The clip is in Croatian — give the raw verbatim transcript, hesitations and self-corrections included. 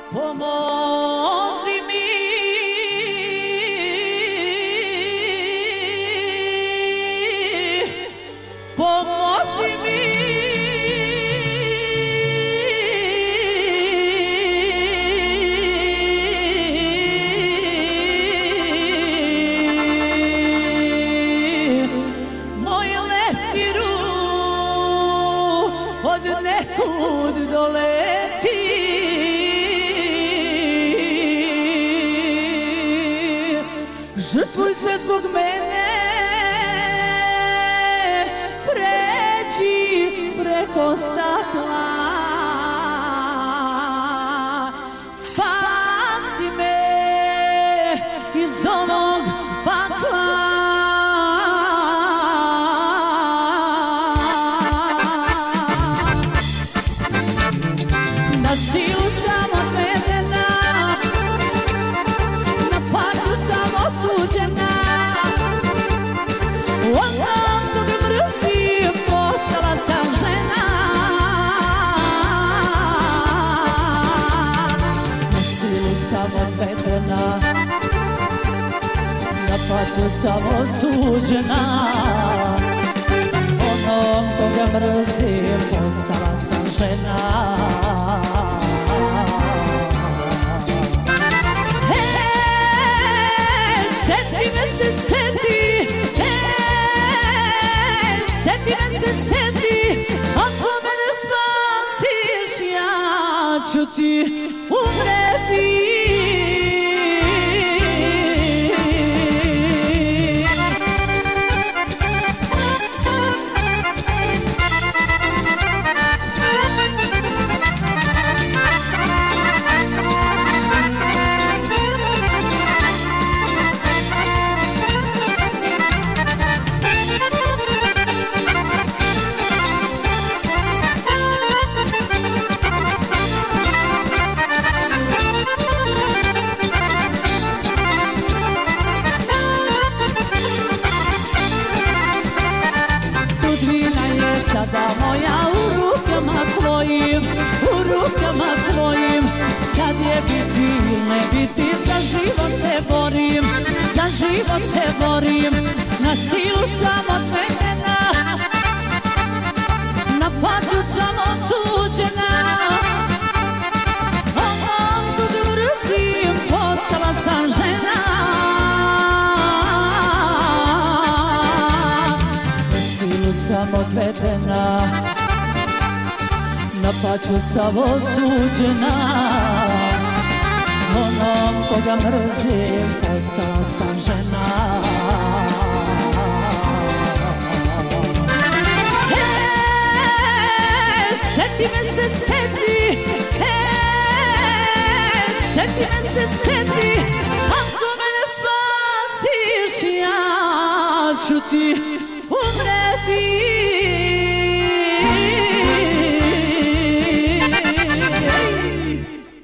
pomozi mi, pomozi mi, moj leptiru od nekud doleti. Žrtvuj se zbog mene, pređi preko stakla, spasi me iz ovog pakla. Na silu sam odvedena, na patnju sam osuđena, onom koga mrzim postala sam žena. Na silu sam odvedena, na patnju sam osuđena, onom koga mrzim postala sam žena. Seti me se, seti, seti me se, seti, ako me ne spasiš, ja ću ti umreti. Sada moja u rukama tvojim, u rukama tvojim, sad je biti ili ne biti, za život se borim, za život se borim, na silu sam odvedena, na patnju sam osuđena, onom koga mrzim postala sam žena. Sam odvedena, na patnju sam osuđena, onom koga mrzim postala sam žena. E, seti me se, seti, e, seti me se, seti, ako me ne spasiš, ja ću ti umreti.